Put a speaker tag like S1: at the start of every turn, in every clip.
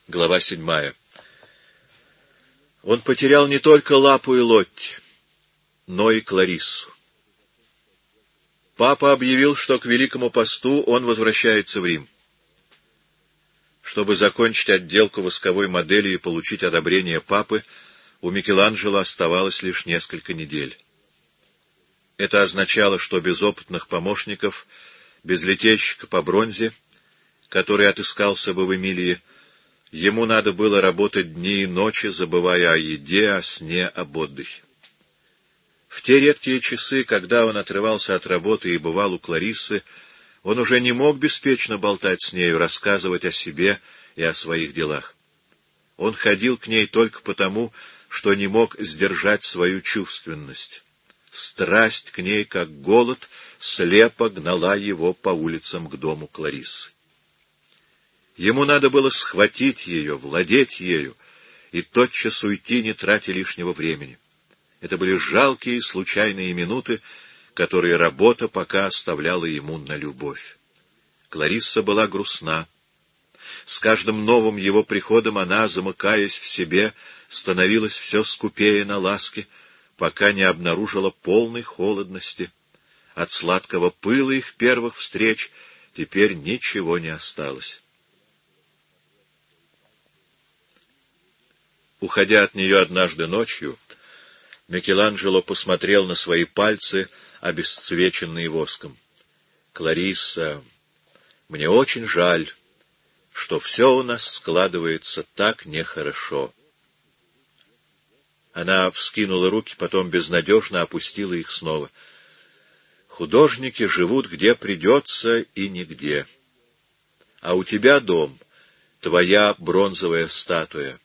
S1: Глава 7. Он потерял не только Лапу и Лотти, но и Клариссу. Папа объявил, что к Великому посту он возвращается в Рим. Чтобы закончить отделку восковой модели и получить одобрение папы, у Микеланджело оставалось лишь несколько недель. Это означало, что без опытных помощников, без литейщика по бронзе, который отыскался бы в Эмилии, ему надо было работать дни и ночи, забывая о еде, о сне, об отдыхе. В те редкие часы, когда он отрывался от работы и бывал у Клариссы, он уже не мог беспечно болтать с нею, рассказывать о себе и о своих делах. Он ходил к ней только потому, что не мог сдержать свою чувственность. Страсть к ней, как голод, слепо гнала его по улицам к дому Клариссы. Ему надо было схватить ее, владеть ею и тотчас уйти, не тратя лишнего времени. Это были жалкие случайные минуты, которые работа пока оставляла ему на любовь. Кларисса была грустна. С каждым новым его приходом она, замыкаясь в себе, становилась все скупее на ласки, пока не обнаружила полной холодности. От сладкого пыла их первых встреч теперь ничего не осталось. Уходя от нее однажды ночью, Микеланджело посмотрел на свои пальцы, обесцвеченные воском. «Кларисса, мне очень жаль, что все у нас складывается так нехорошо». Она вскинула руки, потом безнадежно опустила их снова. «Художники живут где придется и нигде. А у тебя дом, твоя бронзовая статуя.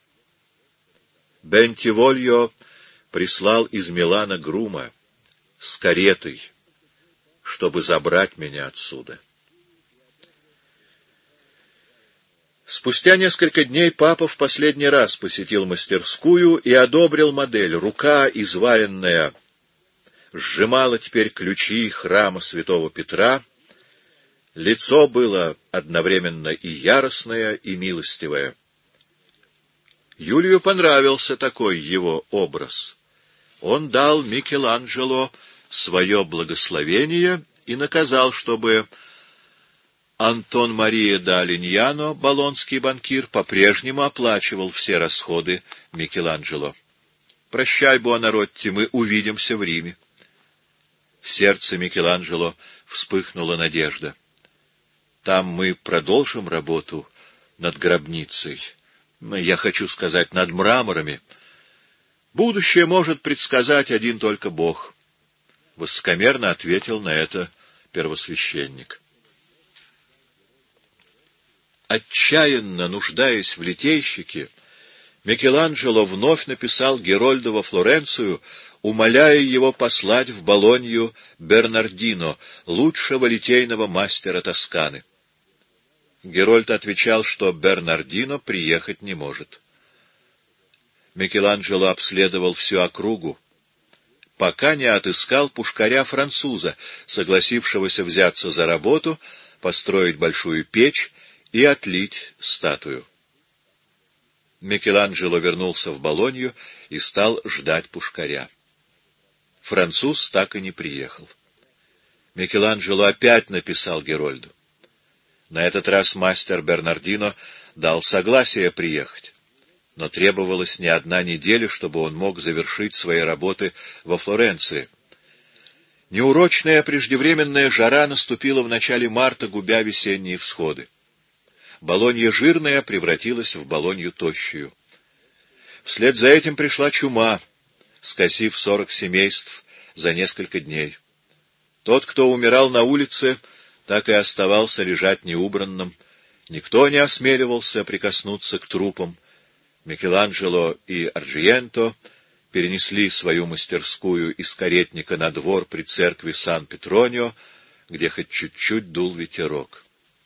S1: Бентивольо прислал из Милана грума с каретой, чтобы забрать меня отсюда». Спустя несколько дней папа в последний раз посетил мастерскую и одобрил модель. Рука, изваянная, сжимала теперь ключи храма святого Петра. Лицо было одновременно и яростное, и милостивое. Юлию понравился такой его образ. Он дал Микеланджело свое благословение и наказал, чтобы Антон Мария да Алиньяно, болонский банкир, по-прежнему оплачивал все расходы Микеланджело. «Прощай, Буонаротти, мы увидимся в Риме». В сердце Микеланджело вспыхнула надежда. «Там мы продолжим работу над гробницей. Я хочу сказать, над мраморами. Будущее может предсказать один только Бог», — высокомерно ответил на это первосвященник. Отчаянно нуждаясь в литейщике, Микеланджело вновь написал Герольду во Флоренцию, умоляя его послать в Болонью Бернардино, лучшего литейного мастера Тосканы. Герольд отвечал, что Бернардино приехать не может. Микеланджело обследовал всю округу, пока не отыскал пушкаря-француза, согласившегося взяться за работу, построить большую печь и отлить статую. Микеланджело вернулся в Болонью и стал ждать пушкаря. Француз так и не приехал. Микеланджело опять написал Герольду. На этот раз мастер Бернардино дал согласие приехать, но требовалась не одна неделя, чтобы он мог завершить свои работы во Флоренции. Неурочная преждевременная жара наступила в начале марта, губя весенние всходы. Болонья жирная превратилась в Болонью тощую. Вслед за этим пришла чума, скосив 40 семейств за несколько дней. Тот, кто умирал на улице, так и оставался лежать неубранным. Никто не осмеливался прикоснуться к трупам. Микеланджело и Арджиенто перенесли свою мастерскую из каретника на двор при церкви Сан-Петронио, где хоть чуть-чуть дул ветерок.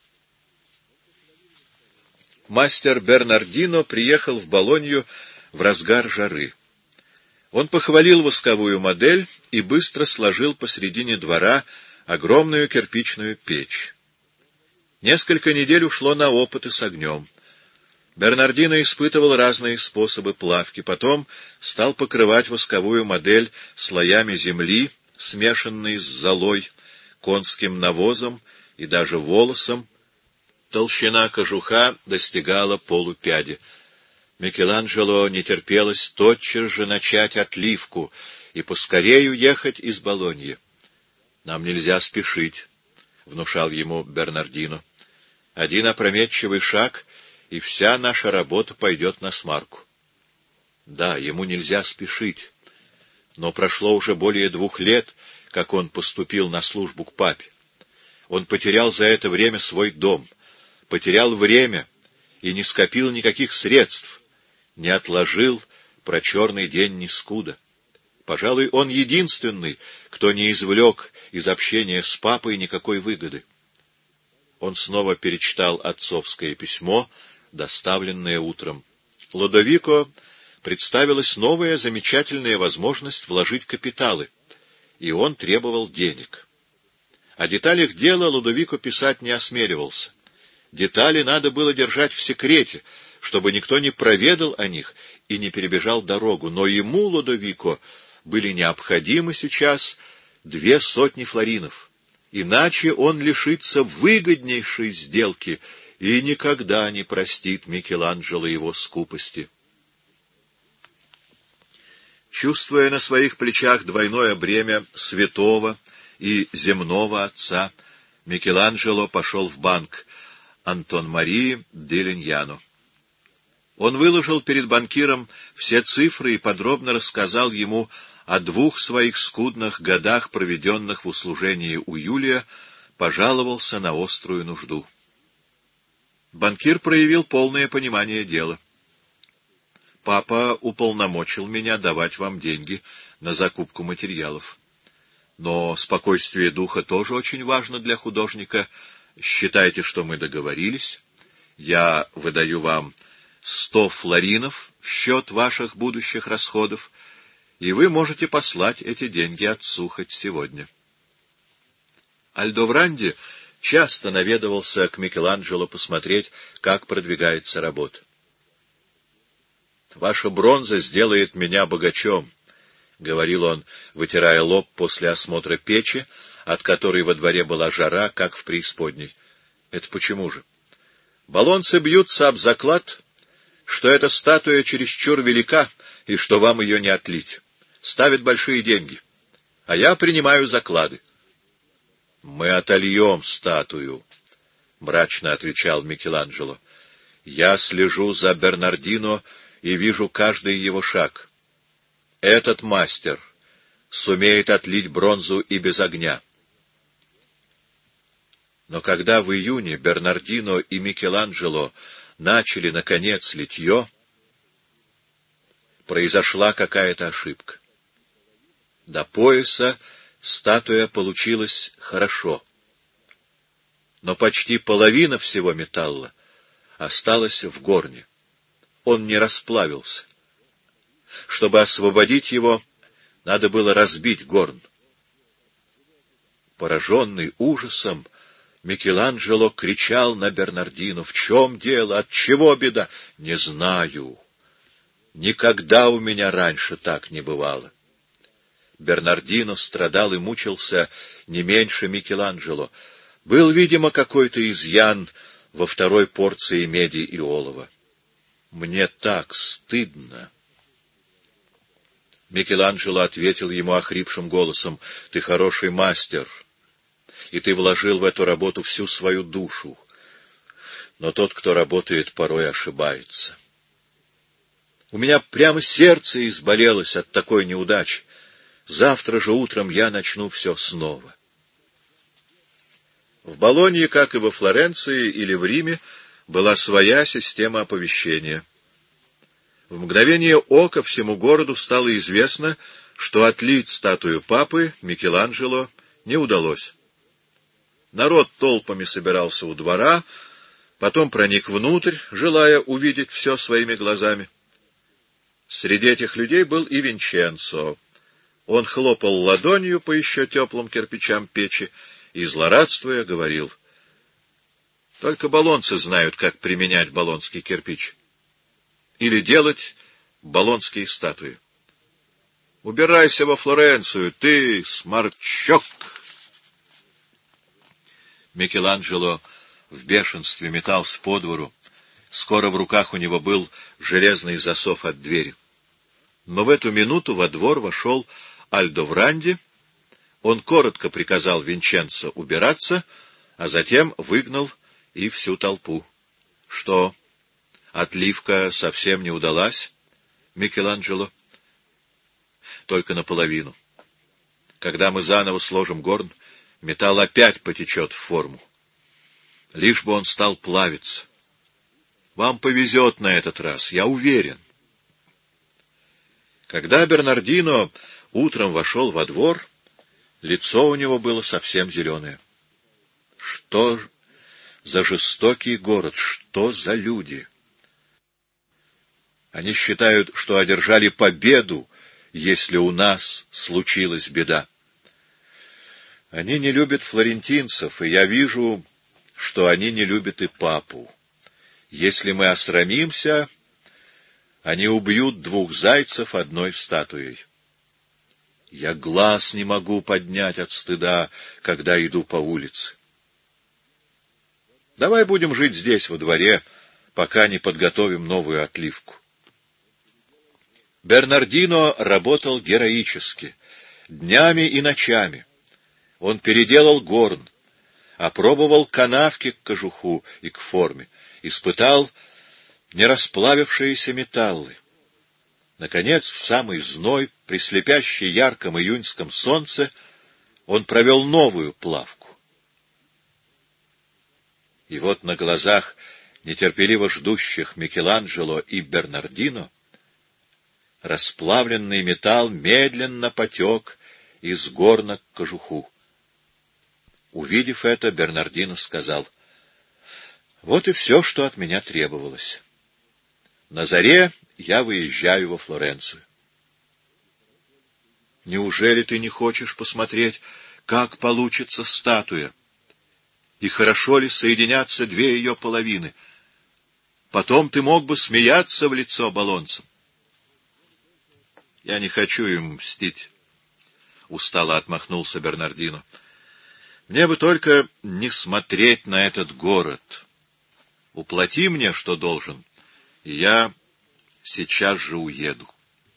S1: Мастер Бернардино приехал в Болонью в разгар жары. Он похвалил восковую модель и быстро сложил посредине двора огромную кирпичную печь. Несколько недель ушло на опыты с огнем. Бернардино испытывал разные способы плавки, потом стал покрывать восковую модель слоями земли, смешанной с золой, конским навозом и даже волосом. Толщина кожуха достигала полупяди. Микеланджело не терпелось тотчас же начать отливку и поскорее уехать из Болоньи. «Нам нельзя спешить», — внушал ему Бернардино. «Один опрометчивый шаг, и вся наша работа пойдет насмарку». Да, ему нельзя спешить, но прошло уже более 2 лет, как он поступил на службу к папе. Он потерял за это время свой дом, потерял время и не скопил никаких средств, не отложил про черный день ни скуда. Пожалуй, он единственный, кто не извлек из общения с папой никакой выгоды. Он снова перечитал отцовское письмо, доставленное утром. Лодовико представилась новая замечательная возможность вложить капиталы, и он требовал денег. О деталях дела Лодовико писать не осмеливался. Детали надо было держать в секрете, чтобы никто не проведал о них и не перебежал дорогу, но ему, Лодовико, были необходимы сейчас 200 флоринов, иначе он лишится выгоднейшей сделки и никогда не простит Микеланджело его скупости. Чувствуя на своих плечах двойное бремя святого и земного отца, Микеланджело пошел в банк Антон-Марии де Линьяно. Он выложил перед банкиром все цифры и подробно рассказал ему о 2 своих скудных годах, проведенных в услужении у Юлия, пожаловался на острую нужду. Банкир проявил полное понимание дела. «Папа уполномочил меня давать вам деньги на закупку материалов. Но спокойствие духа тоже очень важно для художника. Считайте, что мы договорились. Я выдаю вам 100 флоринов в счет ваших будущих расходов, и вы можете послать эти деньги отцу хоть сегодня». Альдовранди часто наведывался к Микеланджело посмотреть, как продвигается работа. «Ваша бронза сделает меня богачом», — говорил он, вытирая лоб после осмотра печи, от которой во дворе была жара, как в преисподней. «Это почему же?» «Болонцы бьются об заклад, что эта статуя чересчур велика и что вам ее не отлить. Ставят большие деньги, а я принимаю заклады». «Мы отольем статую», — мрачно отвечал Микеланджело. «Я слежу за Бернардино и вижу каждый его шаг. Этот мастер сумеет отлить бронзу и без огня». Но когда в июне Бернардино и Микеланджело начали, наконец, литье, произошла какая-то ошибка. До пояса статуя получилась хорошо, но почти половина всего металла осталась в горне. Он не расплавился. Чтобы освободить его, надо было разбить горн. Пораженный ужасом, Микеланджело кричал на Бернардино: «В чем дело? Отчего беда?» «Не знаю. Никогда у меня раньше так не бывало». Бернардино страдал и мучился не меньше Микеланджело. Был, видимо, какой-то изъян во 2-й порции меди и олова. «Мне так стыдно». Микеланджело ответил ему охрипшим голосом: «Ты хороший мастер, и ты вложил в эту работу всю свою душу. Но тот, кто работает, порой ошибается. У меня прямо сердце изболелось от такой неудачи. Завтра же утром я начну все снова». В Болонье, как и во Флоренции или в Риме, была своя система оповещения. В мгновение ока всему городу стало известно, что отлить статую папы Микеланджело не удалось. Народ толпами собирался у двора, потом проник внутрь, желая увидеть все своими глазами. Среди этих людей был и Винченцо. Он хлопал ладонью по еще теплым кирпичам печи и, злорадствуя, говорил: «Только болонцы знают, как применять болонский кирпич. или делать болонские статуи. Убирайся во Флоренцию, ты сморчок! Микеланджело в бешенстве метался по двору. Скоро в руках у него был железный засов от двери. Но в эту минуту во двор вошел Альдовранди. Он коротко приказал Винченцо убираться, а затем выгнал и всю толпу. — Что, отливка совсем не удалась, Микеланджело? — Только наполовину. Когда мы заново сложим горн, металл опять потечет в форму. Лишь бы он стал плавиться. Вам повезет на этот раз, я уверен. Когда Бернардино утром вошел во двор, лицо у него было совсем зеленое. Что за жестокий город, что за люди! Они считают, что одержали победу, если у нас случилась беда. Они не любят флорентинцев, и я вижу, что они не любят и папу. Если мы осрамимся, они убьют 2 зайцев одной статуей. Я глаз не могу поднять от стыда, когда иду по улице. Давай будем жить здесь, во дворе, пока не подготовим новую отливку. Бернардино работал героически, днями и ночами. Он переделал горн, опробовал канавки к кожуху и к форме, испытал нерасплавившиеся металлы. Наконец, в самый зной, при слепяще ярком июньском солнце, он провел новую плавку. И вот на глазах нетерпеливо ждущих Микеланджело и Бернардино расплавленный металл медленно потек из горна к кожуху. Увидев это, Бернардино сказал: «Вот и все, что от меня требовалось. На заре я выезжаю во Флоренцию». «Неужели ты не хочешь посмотреть, как получится статуя? И хорошо ли соединятся 2 ее половины? Потом ты мог бы смеяться в лицо болонцам». «Я не хочу им мстить», — устало отмахнулся Бернардино. «Мне бы только не смотреть на этот город. Уплати мне, что должен, и я сейчас же уеду».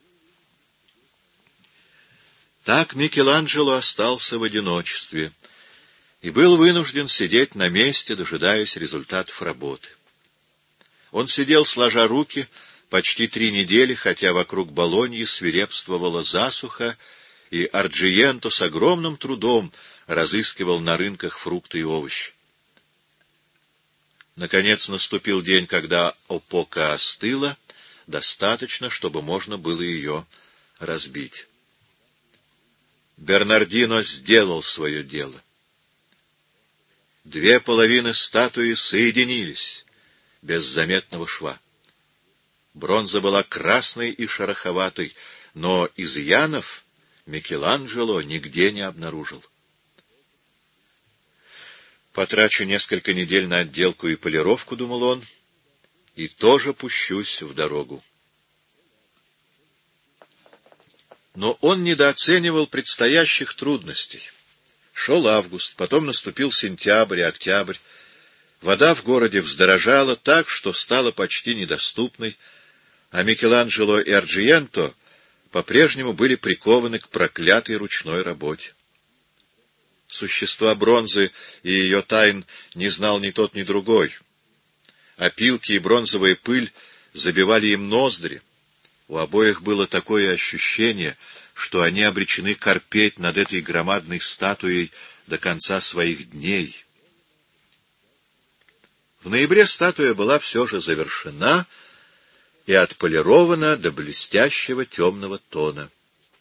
S1: Так Микеланджело остался в одиночестве и был вынужден сидеть на месте, дожидаясь результатов работы. Он сидел, сложа руки, почти 3 недели, хотя вокруг Болоньи свирепствовала засуха, и Арджиенто с огромным трудом разыскивал на рынках фрукты и овощи. Наконец наступил день, когда опока остыла достаточно, чтобы можно было ее разбить. Бернардино сделал свое дело. 2 половины статуи соединились без заметного шва. Бронза была красной и шероховатой, но изъянов Микеланджело нигде не обнаружил. «Потрачу несколько недель на отделку и полировку», — думал он, — «и тоже пущусь в дорогу». Но он недооценивал предстоящих трудностей. Шел август, потом наступил сентябрь и октябрь. Вода в городе вздорожала так, что стала почти недоступной, а Микеланджело и Арджиенто по-прежнему были прикованы к проклятой ручной работе. Существа бронзы и ее тайн не знал ни тот, ни другой. Опилки и бронзовая пыль забивали им ноздри. У обоих было такое ощущение, что они обречены корпеть над этой громадной статуей до конца своих дней. В ноябре статуя была все же завершена и отполирована до блестящего темного тона.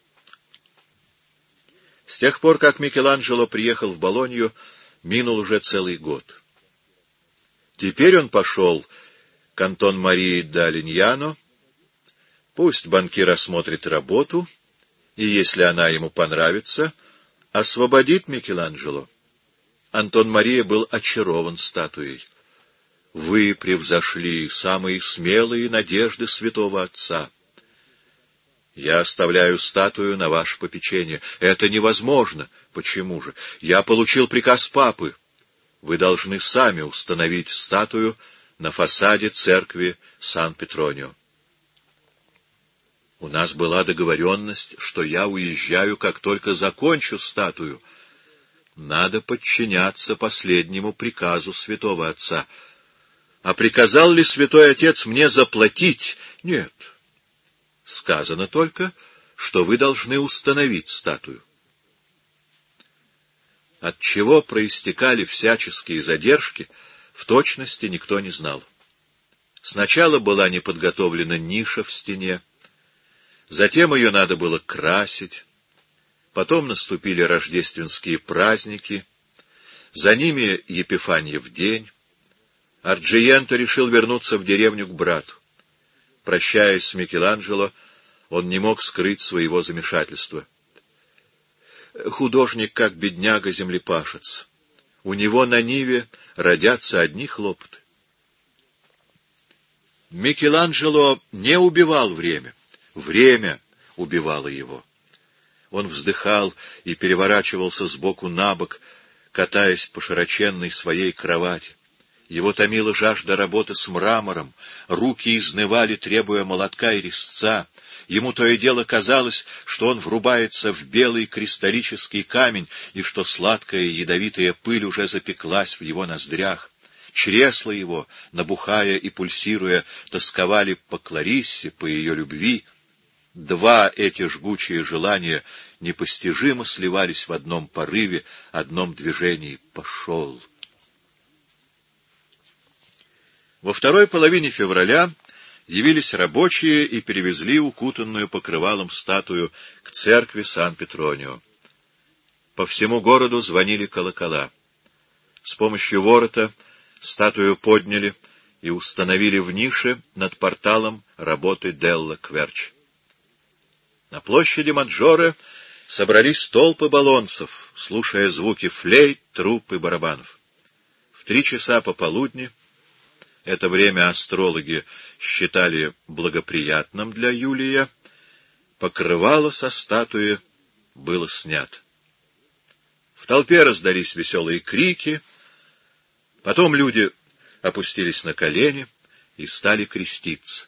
S1: С тех пор, как Микеланджело приехал в Болонью, минул уже целый год. Теперь он пошел к Антон-Марии да Линьяно. Пусть банкир осмотрит работу, и, если она ему понравится, освободит Микеланджело. Антон-Мария был очарован статуей. Вы превзошли самые смелые надежды святого отца. Я оставляю статую на ваше попечение. Это невозможно. Почему же? Я получил приказ папы. Вы должны сами установить статую на фасаде церкви Сан-Петронио. У нас была договоренность, что я уезжаю, как только закончу статую. Надо подчиняться последнему приказу святого отца. А приказал ли святой отец мне заплатить? Нет. Сказано только, что вы должны установить статую. От чего проистекали всяческие задержки, в точности никто не знал. Сначала была не подготовлена ниша в стене, затем ее надо было красить, потом наступили рождественские праздники, за ними Епифаньев день. Арджиенто решил вернуться в деревню к брату. Прощаясь с Микеланджело, он не мог скрыть своего замешательства. Художник, как бедняга-землепашец. У него на ниве родятся одни хлопоты. Микеланджело не убивал время. Время убивало его. Он вздыхал и переворачивался сбоку на бок, катаясь по широченной своей кровати. Его томила жажда работы с мрамором, руки изнывали, требуя молотка и резца. Ему то и дело казалось, что он врубается в белый кристаллический камень, и что сладкая ядовитая пыль уже запеклась в его ноздрях. Чресла его, набухая и пульсируя, тосковали по Клариссе, по ее любви. Два эти жгучие желания непостижимо сливались в одном порыве, одном движении. Пошел. Во второй половине февраля явились рабочие и перевезли укутанную покрывалом статую к церкви Сан-Петронио. По всему городу звонили колокола. С помощью ворота статую подняли и установили в нише над порталом работы Делла Кверч. На площади Маджоре собрались толпы болонцев, слушая звуки флейт, труб и барабанов. В 3 часа пополудни, это время астрологи считали благоприятным для Юлия, покрывало со статуи было снято. В толпе раздались веселые крики, потом люди опустились на колени и стали креститься.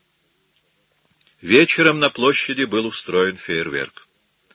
S1: Вечером на площади был устроен фейерверк.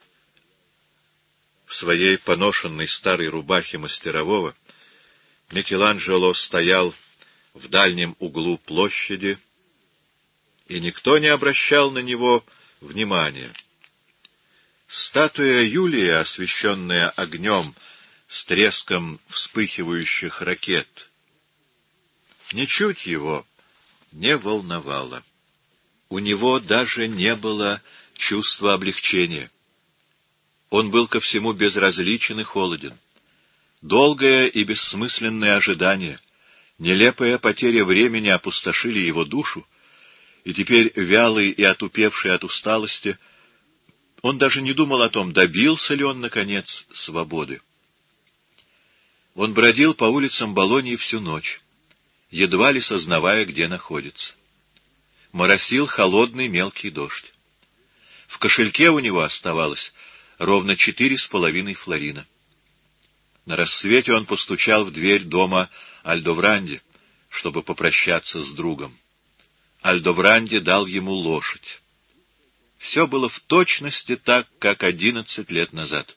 S1: В своей поношенной старой рубахе мастерового Микеланджело стоял в дальнем углу площади, и никто не обращал на него внимания. Статуя Юлия, освещенная огнем с треском вспыхивающих ракет, ничуть его не волновала. У него даже не было чувства облегчения. Он был ко всему безразличен и холоден. Долгое и бессмысленное ожидание, нелепая потеря времени опустошили его душу, и теперь, вялый и отупевший от усталости, он даже не думал о том, добился ли он, наконец, свободы. Он бродил по улицам Болоньи всю ночь, едва ли сознавая, где находится. Моросил холодный мелкий дождь. В кошельке у него оставалось ровно 4,5 флорина. На рассвете он постучал в дверь дома Альдовранди, чтобы попрощаться с другом. Альдовранди дал ему лошадь. Все было в точности так, как 11 лет назад.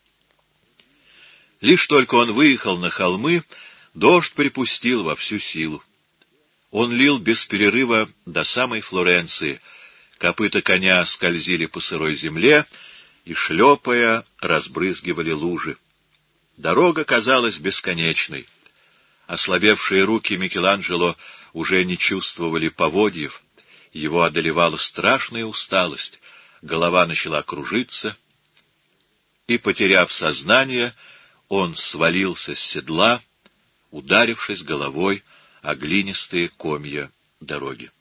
S1: Лишь только он выехал на холмы, дождь припустил во всю силу. Он лил без перерыва до самой Флоренции. Копыта коня скользили по сырой земле и, шлепая, разбрызгивали лужи. Дорога казалась бесконечной. Ослабевшие руки Микеланджело уже не чувствовали поводьев. Его одолевала страшная усталость, голова начала кружиться, и, потеряв сознание, он свалился с седла, ударившись головой о глинистые комья дороги.